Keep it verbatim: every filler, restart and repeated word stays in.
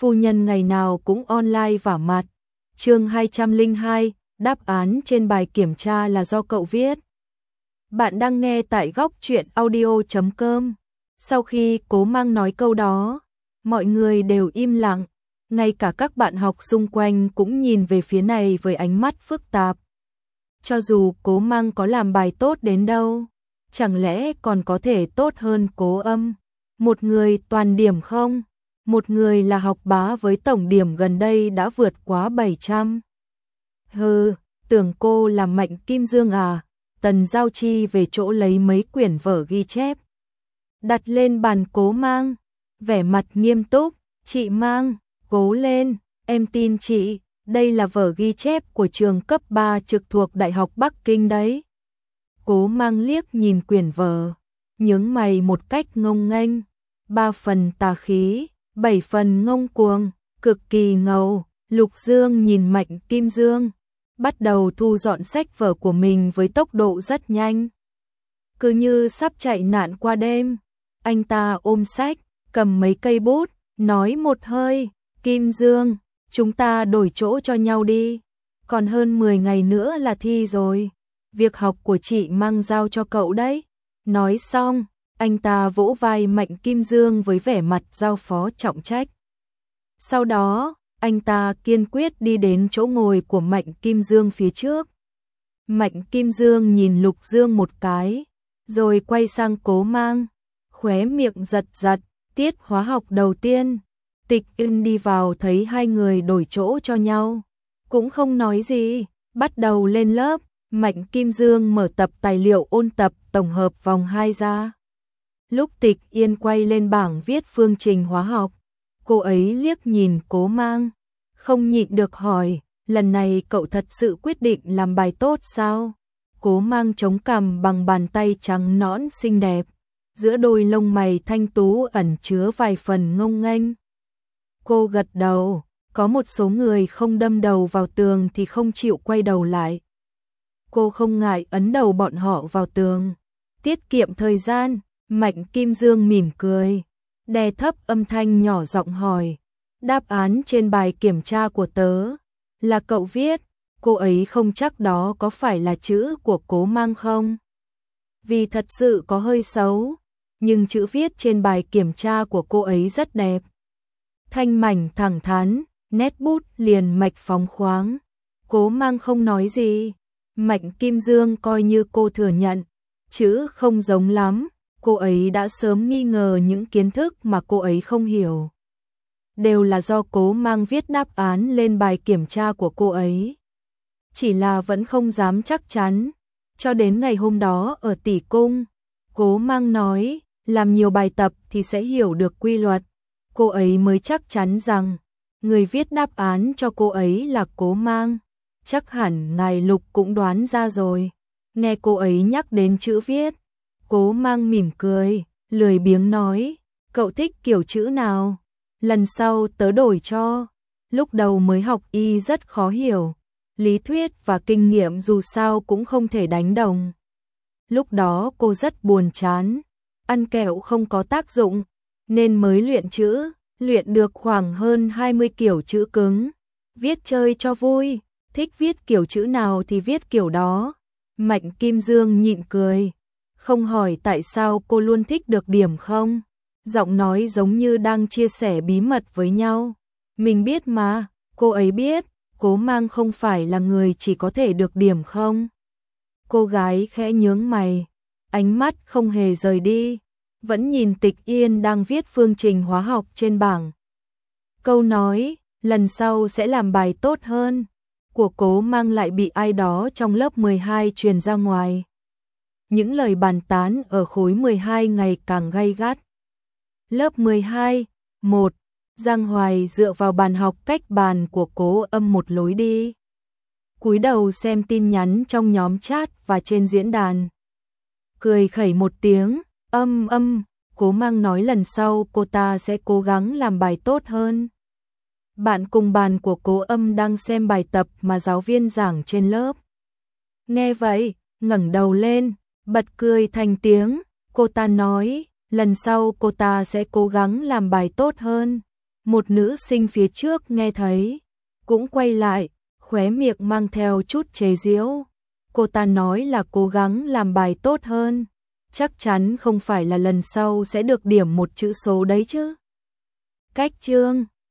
phu nhân ngày nào cũng online vả mặt. Chương hai trăm lẻ hai, đáp án trên bài kiểm tra là do cậu viết. Bạn đang nghe tại góc truyện audio chấm com. Sau khi Cố Mang nói câu đó, mọi người đều im lặng, ngay cả các bạn học xung quanh cũng nhìn về phía này với ánh mắt phức tạp. Cho dù Cố Mang có làm bài tốt đến đâu, chẳng lẽ còn có thể tốt hơn Cố Âm? Một người toàn điểm không? Một người là học bá với tổng điểm gần đây đã vượt quá bảy trăm. Hừ, tưởng cô là Mạnh Kim Dương à? Tần Giao Chi về chỗ lấy mấy quyển vở ghi chép, đặt lên bàn Cố Mang, vẻ mặt nghiêm túc. Chị Mang, cố lên, em tin chị, đây là vở ghi chép của trường cấp ba trực thuộc Đại học Bắc Kinh đấy. Cố Mang liếc nhìn quyển vở, nhướng mày một cách ngông nghênh. Ba phần tà khí, bảy phần ngông cuồng, cực kỳ ngầu. Lục Dương nhìn Mạnh Kim Dương, bắt đầu thu dọn sách vở của mình với tốc độ rất nhanh, cứ như sắp chạy nạn qua đêm. Anh ta ôm sách, cầm mấy cây bút, nói một hơi, Kim Dương, chúng ta đổi chỗ cho nhau đi, còn hơn mười ngày nữa là thi rồi, việc học của chị Mang giao cho cậu đấy. Nói xong, anh ta vỗ vai Mạnh Kim Dương với vẻ mặt giao phó trọng trách. Sau đó, anh ta kiên quyết đi đến chỗ ngồi của Mạnh Kim Dương phía trước. Mạnh Kim Dương nhìn Lục Dương một cái, rồi quay sang Cố Mang, khóe miệng giật giật. Tiết hóa học đầu tiên, Tịch Ưng đi vào thấy hai người đổi chỗ cho nhau, cũng không nói gì, bắt đầu lên lớp. Mạnh Kim Dương mở tập tài liệu ôn tập tổng hợp vòng hai ra. Lúc Tịch Yên quay lên bảng viết phương trình hóa học, cô ấy liếc nhìn Cố Mang, không nhịn được hỏi, lần này cậu thật sự quyết định làm bài tốt sao? Cố Mang chống cằm bằng bàn tay trắng nõn xinh đẹp, giữa đôi lông mày thanh tú ẩn chứa vài phần ngông nghênh. Cô gật đầu, có một số người không đâm đầu vào tường thì không chịu quay đầu lại. Cô không ngại ấn đầu bọn họ vào tường, tiết kiệm thời gian. Mạnh Kim Dương mỉm cười, đè thấp âm thanh nhỏ giọng hỏi, đáp án trên bài kiểm tra của tớ là cậu viết. Cô ấy không chắc đó có phải là chữ của Cố Mang không, vì thật sự có hơi xấu, nhưng chữ viết trên bài kiểm tra của cô ấy rất đẹp. Thanh mảnh thẳng thắn, nét bút liền mạch phóng khoáng. Cố Mang không nói gì. Mạnh Kim Dương coi như cô thừa nhận, chữ không giống lắm. Cô ấy đã sớm nghi ngờ những kiến thức mà cô ấy không hiểu đều là do Cố Mang viết đáp án lên bài kiểm tra của cô ấy, chỉ là vẫn không dám chắc chắn. Cho đến ngày hôm đó ở Tỷ Cung, Cố Mang nói, làm nhiều bài tập thì sẽ hiểu được quy luật, cô ấy mới chắc chắn rằng người viết đáp án cho cô ấy là Cố Mang. Chắc hẳn ngài Lục cũng đoán ra rồi. Nghe cô ấy nhắc đến chữ viết, Cố Mang mỉm cười, lười biếng nói, cậu thích kiểu chữ nào? Lần sau tớ đổi cho. Lúc đầu mới học y rất khó hiểu, lý thuyết và kinh nghiệm dù sao cũng không thể đánh đồng. Lúc đó cô rất buồn chán, ăn kẹo không có tác dụng, nên mới luyện chữ, luyện được khoảng hơn hai mươi kiểu chữ cứng, viết chơi cho vui, thích viết kiểu chữ nào thì viết kiểu đó. Mạnh Kim Dương nhịn cười, không hỏi tại sao cô luôn thích được điểm không, giọng nói giống như đang chia sẻ bí mật với nhau. Mình biết mà, cô ấy biết, Cố Mang không phải là người chỉ có thể được điểm không. Cô gái khẽ nhướng mày, ánh mắt không hề rời đi, vẫn nhìn Tịch Yên đang viết phương trình hóa học trên bảng. Câu nói, lần sau sẽ làm bài tốt hơn, của Cố Mang lại bị ai đó trong lớp mười hai truyền ra ngoài. Những lời bàn tán ở khối mười hai ngày càng gay gắt. Lớp mười hai, một, Giang Hoài dựa vào bàn học cách bàn của Cố Âm một lối đi, cúi đầu xem tin nhắn trong nhóm chat và trên diễn đàn. Cười khẩy một tiếng, âm âm, Cố Mang nói lần sau cô ta sẽ cố gắng làm bài tốt hơn. Bạn cùng bàn của Cố Âm đang xem bài tập mà giáo viên giảng trên lớp. Nghe vậy, ngẩng đầu lên, bật cười thành tiếng. Cô ta nói, lần sau cô ta sẽ cố gắng làm bài tốt hơn. Một nữ sinh phía trước nghe thấy, cũng quay lại, khóe miệng mang theo chút chế giễu. Cô ta nói là cố gắng làm bài tốt hơn, chắc chắn không phải là lần sau sẽ được điểm một chữ số đấy chứ. Cách chương